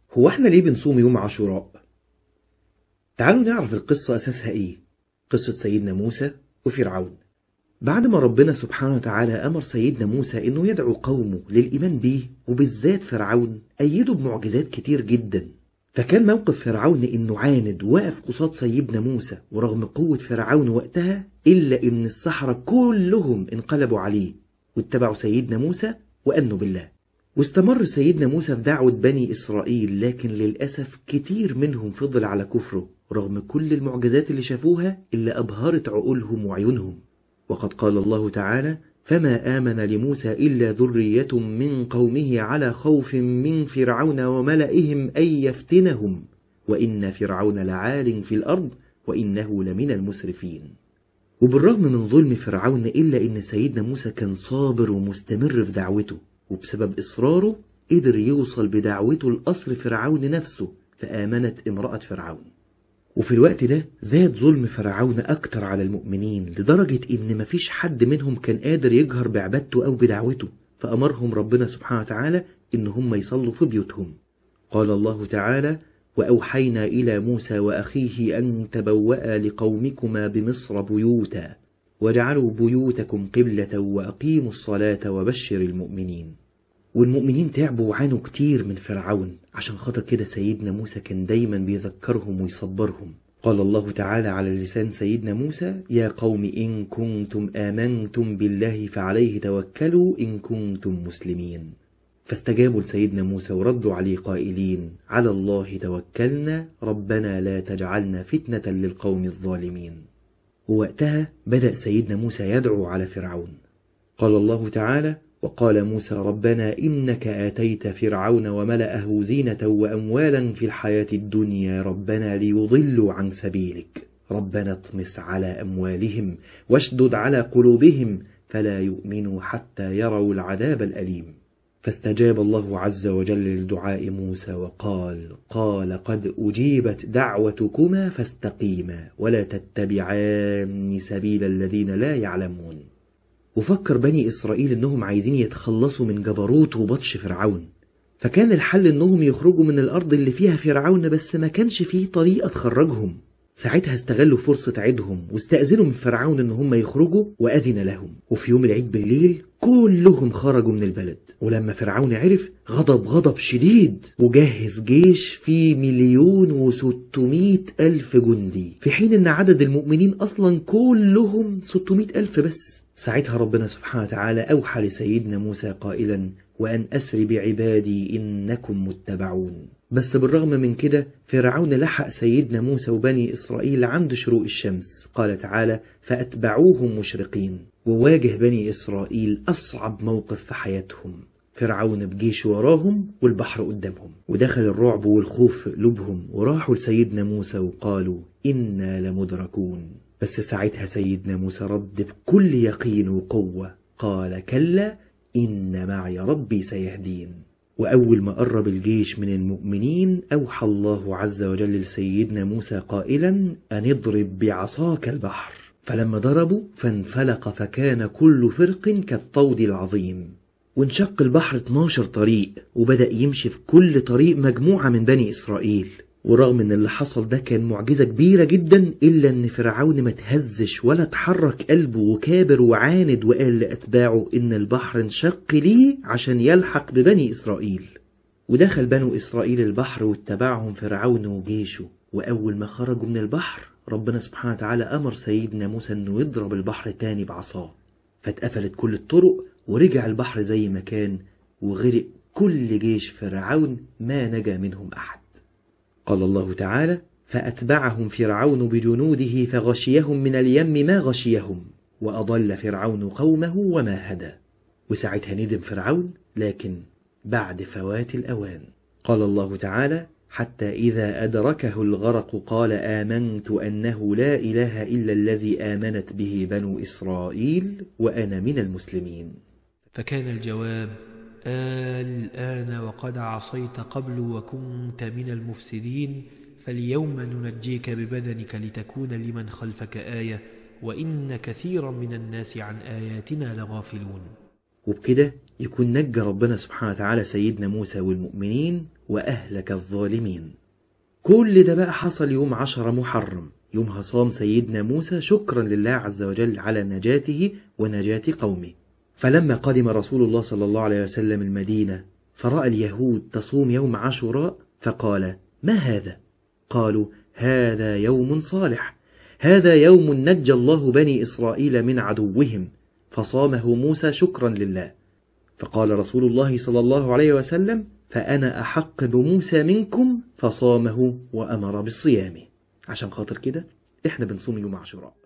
هو احنا ليه بنصوم يوم عاشوراء؟ تعالوا نعرف القصة أساسها إيه. قصة سيدنا موسى وفرعون. بعد ما ربنا سبحانه وتعالى أمر سيدنا موسى إنه يدعو قومه للإيمان بيه وبالذات فرعون أيده بمعجزات كتير جدا، فكان موقف فرعون إنه عاند ووقف قصاد سيدنا موسى، ورغم قوة فرعون وقتها إلا إن السحرة كلهم انقلبوا عليه واتبعوا سيدنا موسى وأمنوا بالله. واستمر سيدنا موسى في دعوة بني إسرائيل، لكن للأسف كتير منهم فضل على كفره رغم كل المعجزات اللي شافوها اللي أبهرت عقولهم وعيونهم. وقد قال الله تعالى: فما آمن لموسى إلا ذرية من قومه على خوف من فرعون وملئهم أن يفتنهم وإن فرعون لعال في الأرض وإنه لمن المسرفين. وبالرغم من ظلم فرعون إلا إن سيدنا موسى كان صابر ومستمر في دعوته، وبسبب إصراره قدر يوصل بدعوته لقصر فرعون نفسه، فآمنت امرأة فرعون. وفي الوقت ده زاد ظلم فرعون أكتر على المؤمنين لدرجة إن مفيش حد منهم كان قادر يجهر بعبادته أو بدعوته، فأمرهم ربنا سبحانه وتعالى إن هم يصلوا في بيوتهم. قال الله تعالى: وأوحينا إلى موسى وأخيه أن تبوأ لقومكما بمصر بيوتا واجعلوا بيوتكم قبلة وأقيموا الصلاة وبشر المؤمنين. والمؤمنين تعبوا وعانوا كتير من فرعون، عشان خاطر كده سيدنا موسى كان دايما بيذكرهم ويصبرهم. قال الله تعالى على لسان سيدنا موسى: يا قوم إن كنتم آمنتم بالله فعليه توكلوا إن كنتم مسلمين. فاستجابوا لسيدنا موسى وردوا عليه قائلين: على الله توكلنا ربنا لا تجعلنا فتنة للقوم الظالمين. ووقتها بدأ سيدنا موسى يدعو على فرعون. قال الله تعالى: وقال موسى ربنا إنك آتيت فرعون وملأه زينة وأموالا في الحياة الدنيا ربنا ليضلوا عن سبيلك ربنا اطمس على أموالهم واشدد على قلوبهم فلا يؤمنوا حتى يروا العذاب الأليم. فاستجاب الله عز وجل لدعاء موسى وقال قد أجيبت دعوتكما فاستقيما ولا تتبعان سبيل الذين لا يعلمون. وفكر بني إسرائيل إنهم عايزين يتخلصوا من جبروت وبطش فرعون، فكان الحل إنهم يخرجوا من الأرض اللي فيها فرعون، بس ما كانش فيه طريقة تخرجهم. ساعتها استغلوا فرصة عيدهم واستأذنوا من فرعون إن هم يخرجوا وأذن لهم. وفي يوم العيد بالليل كلهم خرجوا من البلد. ولما فرعون عرف غضب شديد وجهز جيش فيه 1,600,000 جندي، في حين إن عدد المؤمنين أصلا كلهم 600,000 بس. ساعتها ربنا سبحانه وتعالى أوحى لسيدنا موسى قائلا: وأن أسر بعبادي إنكم متبعون. بس بالرغم من كده فرعون لحق سيدنا موسى وبني إسرائيل عند شروق الشمس. قال تعالى: فأتبعوهم مشرقين. وواجه بني إسرائيل أصعب موقف في حياتهم، فرعون بجيش وراهم والبحر قدامهم، ودخل الرعب والخوف في قلوبهم وراحوا لسيدنا موسى وقالوا: إنا لمدركون. بس ساعتها سيدنا موسى رد بكل يقين وقوة قال: كلا إن معي ربي سيهدين. وأول ما قرب الجيش من المؤمنين أوحى الله عز وجل لسيدنا موسى قائلا: أن اضرب بعصاك البحر. فلما ضربوا فانفلق فكان كل فرق كالطود العظيم. وانشق البحر 12 طريق، وبدأ يمشي في كل طريق مجموعة من بني إسرائيل. ورغم ان اللي حصل ده كان معجزة كبيرة جدا، إلا ان فرعون ما تهزش ولا تحرك قلبه وكابر وعاند، وقال لأتباعه إن البحر انشق ليه عشان يلحق ببني إسرائيل. ودخل بنو إسرائيل البحر واتبعهم فرعون وجيشه. وأول ما خرجوا من البحر ربنا سبحانه وتعالى أمر سيدنا موسى أنه يضرب البحر تاني بعصاه، فاتقفلت كل الطرق ورجع البحر زي ما كان، وغرق كل جيش فرعون ما نجا منهم أحد. قال الله تعالى: فأتبعهم فرعون بجنوده فغشيهم من اليم ما غشيهم وأضل فرعون قومه وما هدى. وساعتها ندم فرعون، لكن بعد فوات الأوان. قال الله تعالى: حتى إذا أدركه الغرق قال آمنت أنه لا إله إلا الذي آمنت به بنو إسرائيل وأنا من المسلمين. فكان الجواب: الآن وقد عصيت قبل وكنت من المفسدين، فاليوم ننجيك ببدنك لتكون لمن خلفك آية وإن كثيرا من الناس عن آياتنا لغافلون. وبكده يكون نجى ربنا سبحانه وتعالى سيدنا موسى والمؤمنين وأهلك الظالمين. كل ده بقى حصل يوم 10 محرم، يومها صام سيدنا موسى شكرا لله عز وجل على نجاته ونجاة قومه. فلما قدم رسول الله صلى الله عليه وسلم المدينة فرأى اليهود تصوم يوم عاشوراء فقال: ما هذا؟ قالوا: هذا يوم صالح، هذا يوم نجى الله بني إسرائيل من عدوهم فصامه موسى شكرا لله. فقال رسول الله صلى الله عليه وسلم: فأنا أحق بموسى منكم، فصامه وأمر بالصيام. عشان خاطر كده احنا بنصوم يوم عاشوراء.